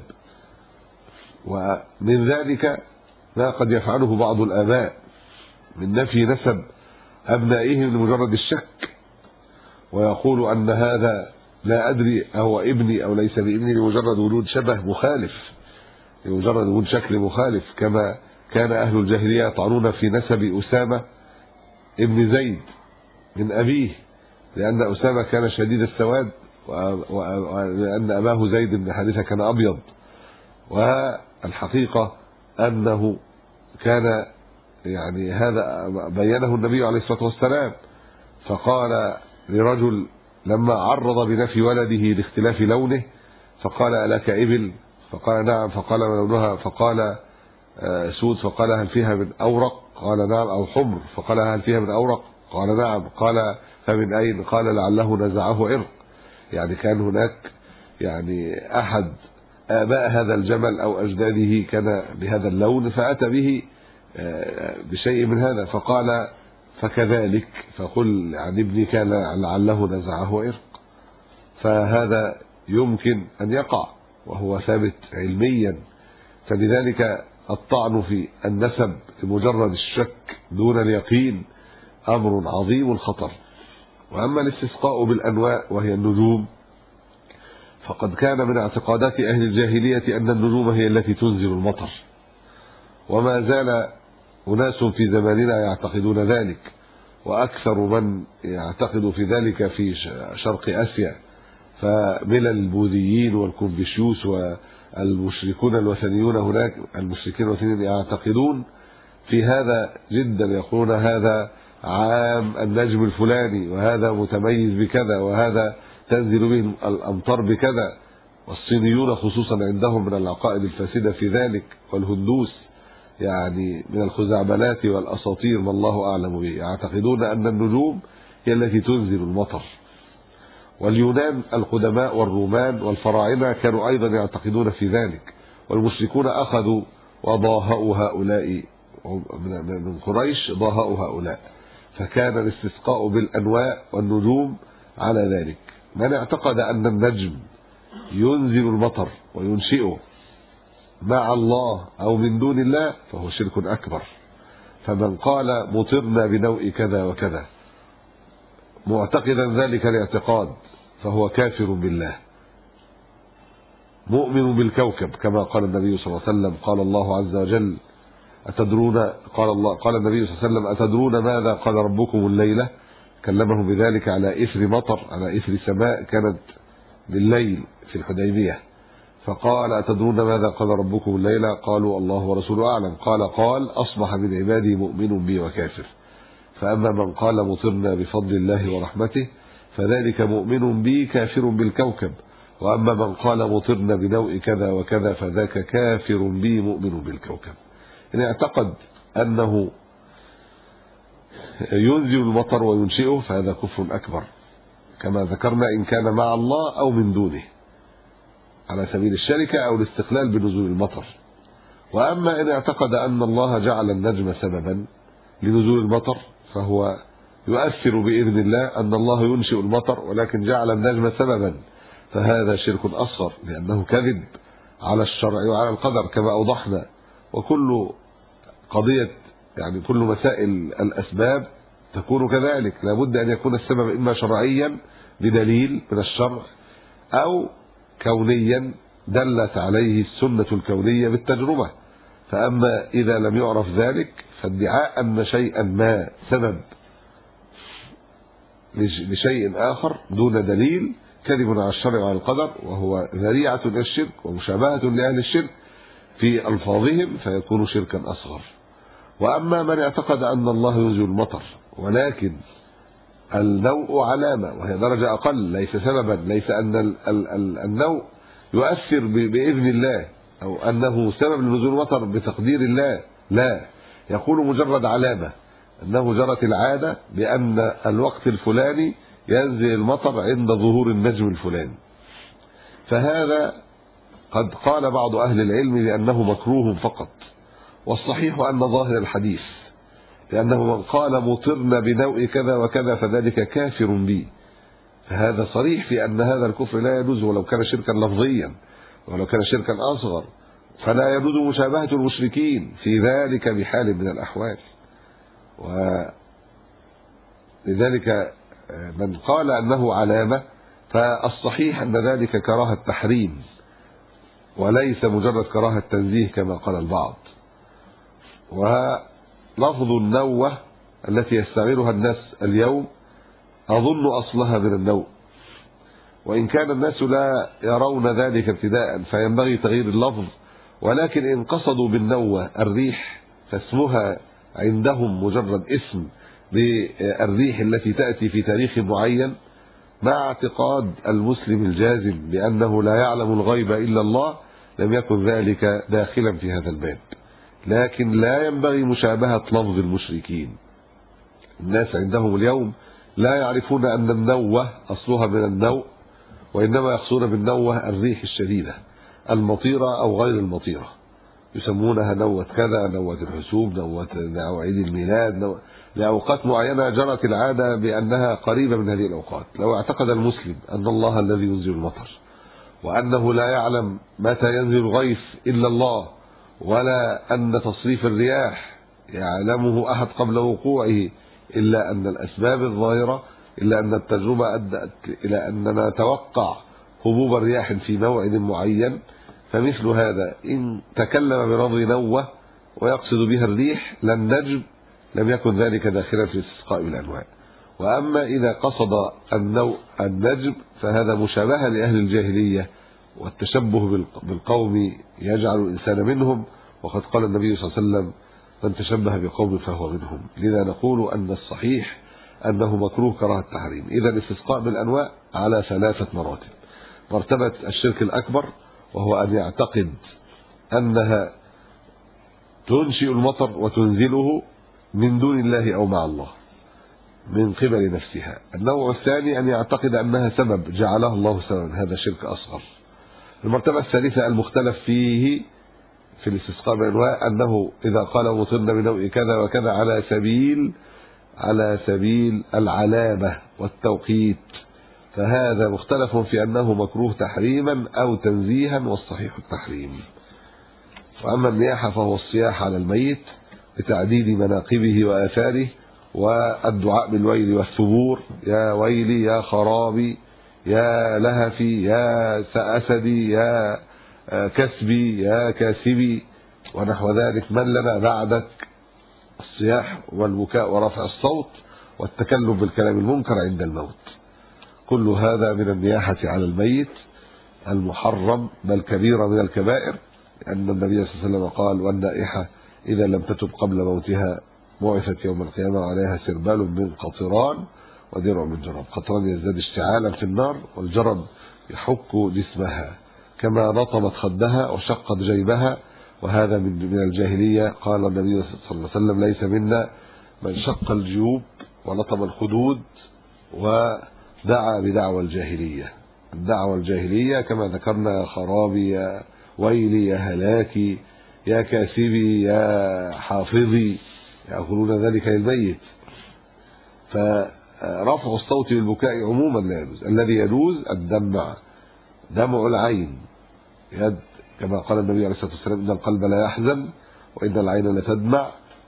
ومن ذلك ما قد يفعله بعض الآباء من نفي نسب أبنائهم لمجرد الشك، ويقول أن هذا لا أدري أهو ابني أو ليس بابني لمجرد وجود شبه مخالف، لمجرد وجود شكل مخالف، كما كان أهل الجاهلية يطعنون في نسب أسامة ابن زيد من أبيه، لأن أسامة كان شديد السواد، ولأن أباه زيد بن حارثة كان أبيض. والحقيقة أنه كان يعني هذا بينه النبي عليه الصلاة والسلام، فقال لرجل لما عرض بنفي ولده لاختلاف لونه فقال: ألك إبل؟ فقال: نعم. فقال: ما لونها؟ فقال: سود. فقال: هل فيها من أورق؟ قال: نعم. أو حمر؟ فقال: هل فيها من أورق؟ قال: نعم. قال: فمن أين؟ قال: لعله نزعه عرق. يعني كان هناك يعني أحد آباء هذا الجمل أو أجداده كان بهذا اللون فأتى به بشيء من هذا، فقال: فكذلك فقل عن ابنك لعله نزعه عرق. فهذا يمكن أن يقع وهو ثابت علميا، فلذلك الطعن في النسب لمجرد الشك دون اليقين أمر عظيم الخطر. وأما الاستسقاء بالأنواء وهي النجوم، فقد كان من اعتقادات أهل الجاهلية أن النجوم هي التي تنزل المطر، وما زال أناس في زماننا يعتقدون ذلك، وأكثر من يعتقد في ذلك في شرق آسيا، فمن البوذيين والكونفوشيوس والمشركون الوثنيون هناك، المشركين الوثنيين يعتقدون في هذا جدا، يقولون هذا عام النجم الفلاني، وهذا متميز بكذا، وهذا تنزل به الأمطار بكذا. والصينيون خصوصا عندهم من العقائد الفاسدة في ذلك، والهندوس يعني من الخزعبلات والأساطير ما الله أعلم به، يعتقدون أن النجوم هي التي تنزل المطر. واليونان القدماء والرومان والفراعنة كانوا أيضا يعتقدون في ذلك، والمشركون أخذوا وضاهأوا هؤلاء من قريش، ضاهأوا هؤلاء، فكان الاستسقاء بالأنواء والنجوم على ذلك. من اعتقد أن النجم ينزل المطر وينشئه مع الله أو من دون الله فهو شرك أكبر. فمن قال مطرنا بنوء كذا وكذا معتقدا ذلك الاعتقاد فهو كافر بالله مؤمن بالكوكب، كما قال النبي صلى الله عليه وسلم. قال الله عز وجل: أتدرون، قال النبي صلى الله عليه وسلم: أتدرون ماذا قال ربكم الليلة؟ كلمهم بذلك على إثر مطر، على إثر سماء كانت بالليل في الحديبية، فقال: أتدرون ماذا قال ربكم الليلة؟ قالوا: الله ورسوله أعلم. قال: أصبح من عبادي مؤمن بي وكافر. فأما من قال مطرنا بفضل الله ورحمته فذلك مؤمن بي كافر بالكوكب، وأما من قال مطرنا بنوء كذا وكذا فذاك كافر بي مؤمن بالكوكب. إن اعتقد أنه ينزل المطر وينشئه فهذا كفر أكبر، كما ذكرنا، إن كان مع الله أو من دونه على سبيل الشركة أو الاستقلال بنزول المطر. وأما إن اعتقد أن الله جعل النجم سببا لنزول المطر فهو يؤثر بإذن الله أن الله ينشئ المطر، ولكن جعل النجم سببا، فهذا شرك أصغر، لأنه كذب على الشرع وعلى القدر كما أوضحنا. وكل قضية يعني كل مسائل الأسباب تكون كذلك، لابد أن يكون السبب إما شرعيا بدليل من الشرع أو كونيا دلت عليه السنة الكونية بالتجربة. فأما إذا لم يعرف ذلك فادعاء أن شيئا ما سبب لشيء آخر دون دليل كذب على الشرع وعلى القدر، وهو ذريعة إلى الشرك ومشابهة لأهل الشرك في ألفاظهم، فيكون شركا أصغر. وأما من اعتقد أن الله ينزل المطر ولكن النوء علامة وهي درجة أقل ليس سببا، ليس أن النوء يؤثر بإذن الله أو أنه سبب لنزول المطر بتقدير الله، لا، يقول مجرد علامة، أنه جرت العادة بأن الوقت الفلاني ينزل المطر عند ظهور النجم الفلاني. فهذا قد قال بعض أهل العلم بأنه مكروه فقط، والصحيح أن ظاهر الحديث لأنه من قال مطرنا بنوء كذا وكذا فذلك كافر بي، فهذا صريح في أن هذا الكفر لا يجوز ولو كان شركا لفظيا، ولو كان شركا أصغر فلا يجوز مشابهة المشركين في ذلك بحال من الأحوال. ولذلك من قال أنه علامة فالصحيح أن ذلك كراهة تحريم وليس مجرد كراهة تنزيه كما قال البعض. ولفظ النوة التي يستعملها الناس اليوم أظن أصلها من النوء، وإن كان الناس لا يرون ذلك ابتداء فينبغي تغيير اللفظ، ولكن إن قصدوا بالنوة الريح فاسمها عندهم مجرد اسم للريح التي تأتي في تاريخ معين، مع اعتقاد المسلم الجازم بأنه لا يعلم الغيب إلا الله، لم يكن ذلك داخلا في هذا الباب. لكن لا ينبغي مشابهة لفظ المشركين. الناس عندهم اليوم لا يعرفون أن النوة أصلها من النوء، وإنما يقصدون بالنوة الريح الشديدة المطيرة أو غير المطيرة، يسمونها نوة كذا، نوة الحسوب، نوة عيد الميلاد، لأوقات معينة جرت العادة بأنها قريبة من هذه الأوقات. لو اعتقد المسلم أن الله الذي ينزل المطر، وأنه لا يعلم متى ينزل الغيث إلا الله، ولا أن تصريف الرياح يعلمه أحد قبل وقوعه، إلا أن الأسباب الظاهرة، إلا أن التجربة أدت إلى أننا نتوقع هبوب الرياح في موعد معين، فمثل هذا إن تكلم بلفظ نوة ويقصد بها الريح للنجم لم يكن ذلك داخلا في الاستسقاء بالأنواع. وأما إذا قصد النجم فهذا مشابهة لأهل الجاهلية، والتشبه بالقوم يجعل الإنسان منهم، وقد قال النبي صلى الله عليه وسلم: من تشبه بقوم فهو منهم. لذا نقول أن الصحيح أنه مكروه كراهة التحريم. إذا الاستسقاء بالأنواع على 3 مراتب. مرتبة الشرك الأكبر، وهو أن يعتقد أنها تنشئ المطر وتنزله من دون الله أو مع الله من قبل نفسها. النوع الثاني أن يعتقد أنها سبب جعلها الله سببا، هذا شرك أصغر. المرتبة الثالثة المختلف فيه في الاستسقاء بالأنواع أنه إذا قال مطرنا بنوع كذا وكذا على سبيل العلامة والتوقيت، فهذا مختلف في أنه مكروه تحريما أو تنزيها، والصحيح التحريم. وأما النياحة فهو الصياح على الميت بتعديد مناقبه وآثاره، والدعاء بالويل والثبور: يا ويلي، يا خرابي، يا لهفي، يا أسدي، يا كسبي، يا كاسبي، ونحو ذلك. من لنا بعدك؟ الصياح والبكاء ورفع الصوت والتكلم بالكلام المنكر عند الموت، كل هذا من النياحة على الميت المحرم، بل كبيرة من الكبائر، لأن النبي صلى الله عليه وسلم قال: والنائحة إذا لم تتب قبل موتها بعثت يوم القيامة عليها سربال من قطران ودرع من جرب. قطران يزداد اشتعالا في النار، والجرب يحك جسمها، كما لطمت خدها وشقت جيبها، وهذا من الجاهلية. قال النبي صلى الله عليه وسلم: ليس منا من شق الجيوب ولطم الخدود ودعا بدعوى الجاهلية. الدعوى الجاهلية كما ذكرنا: يا خرابي، يا ويلي، يا هلاكي، يا كاسبي، يا حافظي، يأكلون ذلك للميت. فرفع الصوت بالبكاء عموما لا يجوز. الذي يجوز الدمع، دمع العين، كما قال النبي عليه الصلاة والسلام: إن القلب لا يحزن وإن العين لتدمع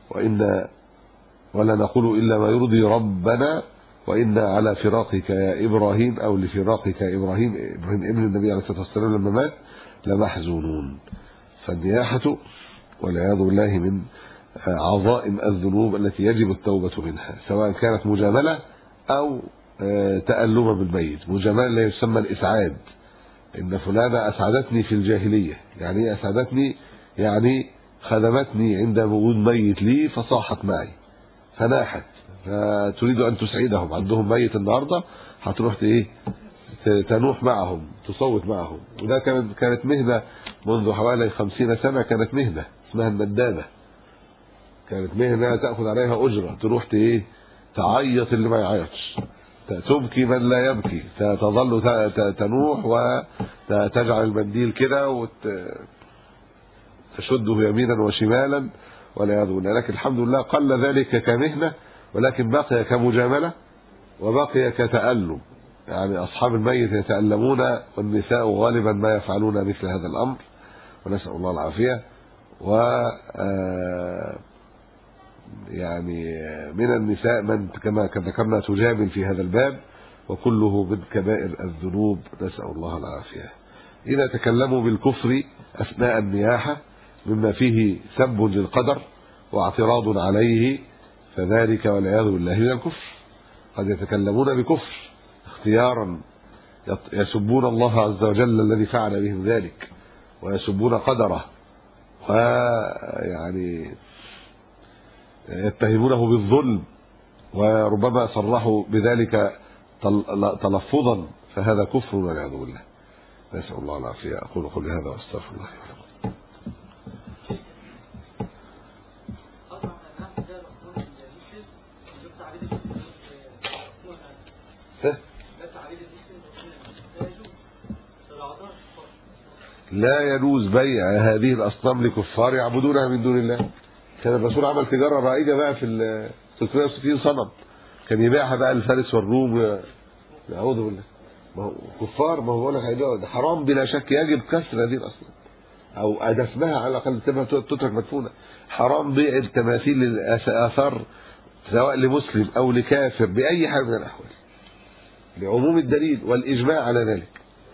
ولا نقول إلا ما يرضي ربنا وإنا على فراقك يا إبراهيم، أو لفراقك يا إبراهيم ابن النبي عليه الصلاة والسلام لما مات، لمحزونون. فالنياحة والعياذ بالله من عظائم الذنوب التي يجب التوبة منها، سواء كانت مجاملة أو تألم بالميت. مجاملة لا يسمى الإسعاد: إن فلانة أسعدتني في الجاهلية. يعني أسعدتني يعني خدمتني عند وجود ميت لي فصاحت معي فناحت، فتريد أن تسعدهم. عندهم ميت النهاردة، هتروح تنوح معهم، تصوت معهم. وده كانت مهنة منذ حوالي 50 سنة، كانت مهنة اسمها الندادة، كانت مهنة تأخذ عليها أجرة، تروح تعيط اللي ما يعيطش، تبكي من لا يبكي، تظل تنوح وتجعل المنديل كده وتشده يمينا وشمالا والعياذ بالله. لكن الحمد لله قل ذلك كمهنة، ولكن بقي كمجاملة وبقي كتألم. يعني أصحاب الميت يتألمون، والنساء غالبا ما يفعلون مثل هذا الأمر، ونسأل الله العافية. يعني من النساء من كما ذكرنا تجامل في هذا الباب، وكله من كبائر الذنوب، نسأل الله العافية. إذا تكلموا بالكفر أثناء النياحة مما فيه سب للقدر واعتراض عليه، فذلك والعياذ بالله من الكفر. قد يتكلمون بكفر اختيارا، يسبون الله عز وجل الذي فعل بهم ذلك، ويسبون قدره، ويعني يتهمونه بالظلم، وربما صرحوا بذلك تلفظا، فهذا كفر والعياذ بالله. نسأل الله العافية. أقول قولي هذا واستغفر الله لكم. لا يجوز بيع هذه الأصنام لكفار يعبدونها من دون الله. كان الرسول عمل تجارة رائجة بقى في 360 صنم، كان يبيعها بقى الفارس والروم. أعوذ بالله، ما هو كفار، ما هو بقول لك ده حرام بلا شك، يجب كسر هذه الأصنام أو دفنها على الأقل، تترك مدفونة. حرام بيع التماثيل الآثار سواء لمسلم أو لكافر بأي حال من الأحوال، لعموم الدليل والإجماع على ذلك.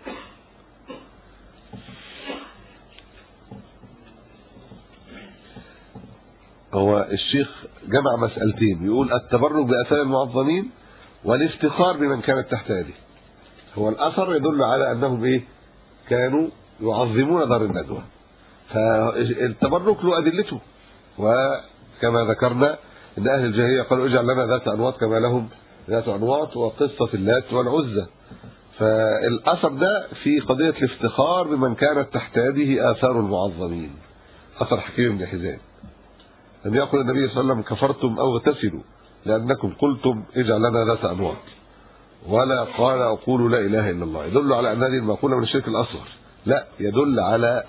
هو الشيخ جمع مسألتين، يقول التبرك بآثار المعظمين والافتخار بمن كانت تحت يده. هو الأثر يدل على أنهم كانوا يعظمون دار الندوة، فالتبرك له أدلته. وكما ذكرنا إن أهل الجاهلية قالوا اجعل لنا ذات أنواط كما لهم ذات أنواط، وقصة اللات والعزى. فالأثر ده في قضية الافتخار بمن كانت تحت يده آثار المعظمين. أثر حكيم بن حزام لم يقل النبي صلى الله عليه وسلم كفرتم أو اغتسلوا لأنكم قلتم اجعل لنا ذات أنواط، ولا قال أقولوا لا إله إلا الله. يدل على أن هذه المقولة من الشرك الأصغر، لا، يدل على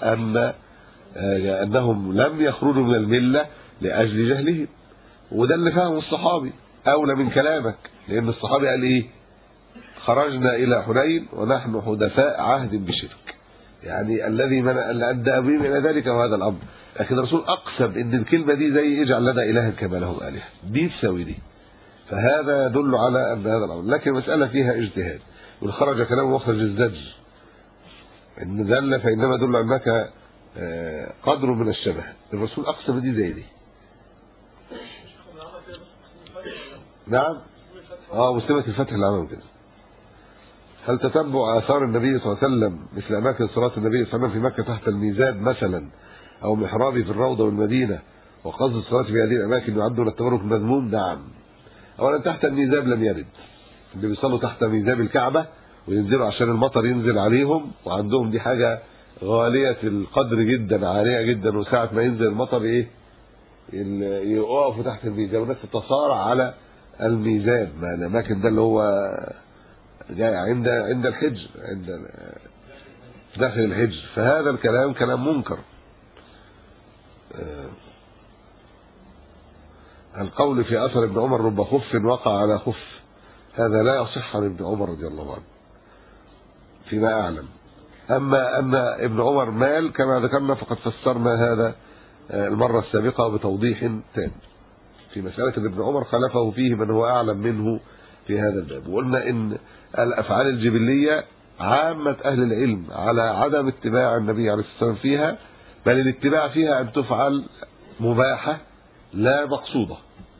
أنهم لم يخرجوا من الملة لأجل جهلهم. وده اللي فهمه الصحابي أولى من كلامك، لأن الصحابي قال خرجنا إلى حنين ونحن حدثاء عهد بشرك، يعني الذي أدى بهم إلى ذلك وهذا الأمر. لكن الرسول أقسم إن الكلمة دي زي اجعل لنا إلها كما لهم آلهة، دي تساوي دي، فهذا يدل على أن هذا الأمر. لكن المسألة فيها اجتهاد، وخرج كلامه مخرج الزجر، إن ذل فإنما يدل أنك قدر من الشبه. الرسول أقسم دي زي دي. نعم، مسلمة الفتح اللي عملوا كده. هل تتبع آثار النبي صلى الله عليه وسلم مثل أماكن صلاة النبي صلى الله عليه وسلم في مكة تحت الميزاب مثلا، أو محرابي في الروضة والمدينة، وقصد الصلاة في هذه الأماكن يعد من التبرك مذموم؟ نعم. أولا تحت الميزاب لم يرد، اللي بيصلوا تحت ميزاب الكعبة وينزلوا عشان المطر ينزل عليهم، وعندهم دي حاجة غالية القدر جدا، عالية جدا، وساعة ما ينزل المطر يقفوا تحت الميزاب، والناس تتصارع على الميزاب. ما الأماكن ده اللي هو جاي عند الحجر، عند داخل الحجر، فهذا الكلام كلام منكر. القول في أثر ابن عمر رب خف وقع على خف، هذا لا يصح عن ابن عمر رضي الله عنه فيما أعلم. أما أن ابن عمر مال كما ذكرنا فقد فسرنا هذا المرة السابقة بتوضيح تام. في مسألة ابن عمر خلفه فيه من هو أعلم منه في هذا الباب، وقلنا إن الأفعال الجبلية عامة أهل العلم على عدم اتباع النبي عليه الصلاة والسلام فيها، بل الاتباع فيها أن تفعل مباحة لا مقصودة،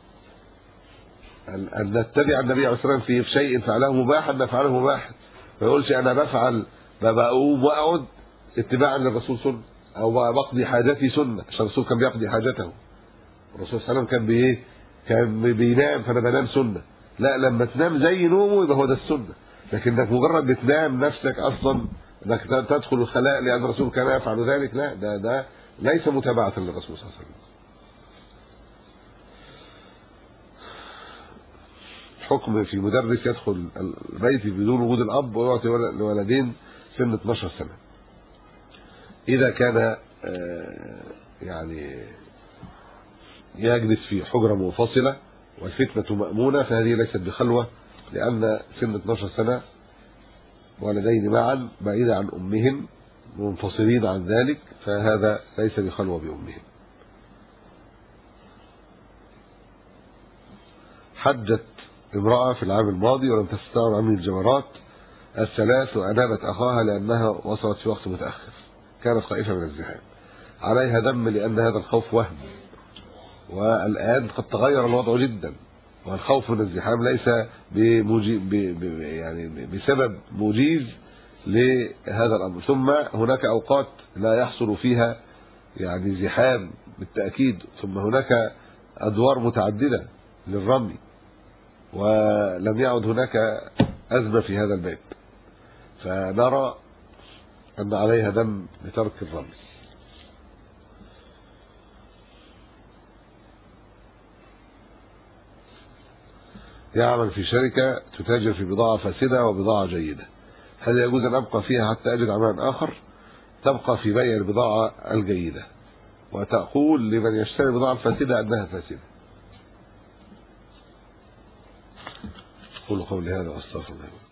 أن نتبع النبي عليه الصلاة والسلام في شيء فعله مباحا نفعله مباحا، ما يقولش أنا بفعل بقوم وأقعد اتباعا للرسول سنة، أو بقضي حاجتي سنة، عشان الرسول كان بيقضي حاجته، الرسول صلى الله عليه وسلم كان بينام فأنا بنام سنة. لا، لما تنام زي نومه يبقى هو ده السنة، لكنك مجرد بتنام نفسك أصلا انك تدخل الخلاء لأن الرسول كان يفعل ذلك، لا، ده ليس متابعة للرسول صلى الله عليه وسلم. حكم في مدرس يدخل البيت بدون وجود الأب ويعطي لولدين سن 12 سنة، إذا كان يعني يجلس في حجرة منفصلة والفتنة مأمونة فهذه ليست بخلوة، لأن سن 12 سنة ولدين معا بعيدة عن أمهم منفصلين عن ذلك، فهذا ليس بخلوة بأمهم. حجت امرأة في العام الماضي ولم تستطع عن الجمرات الثلاث وأنابت أخاها لأنها وصلت في وقت متأخر، كانت خائفة من الزحام، عليها دم لأن هذا الخوف وهم، والآن قد تغير الوضع جدا، والخوف من الزحام ليس يعني بسبب مجيز لهذا الأمر. ثم هناك أوقات لا يحصل فيها يعني زحام بالتأكيد، ثم هناك أدوار متعددة للرمي، ولم يعد هناك أزمة في هذا الباب، فنرى أن عليها دم لترك الرمي. يعمل في شركة تتاجر في بضاعة فاسدة وبضاعة جيدة، هل يجوز أن أبقى فيها حتى أجد عملا آخر؟ تبقى في بيع البضاعة الجيدة، وتقول لمن يشتري البضاعة الفاسدة أنها فاسدة. قولوا قولي هذا واستغفر الله.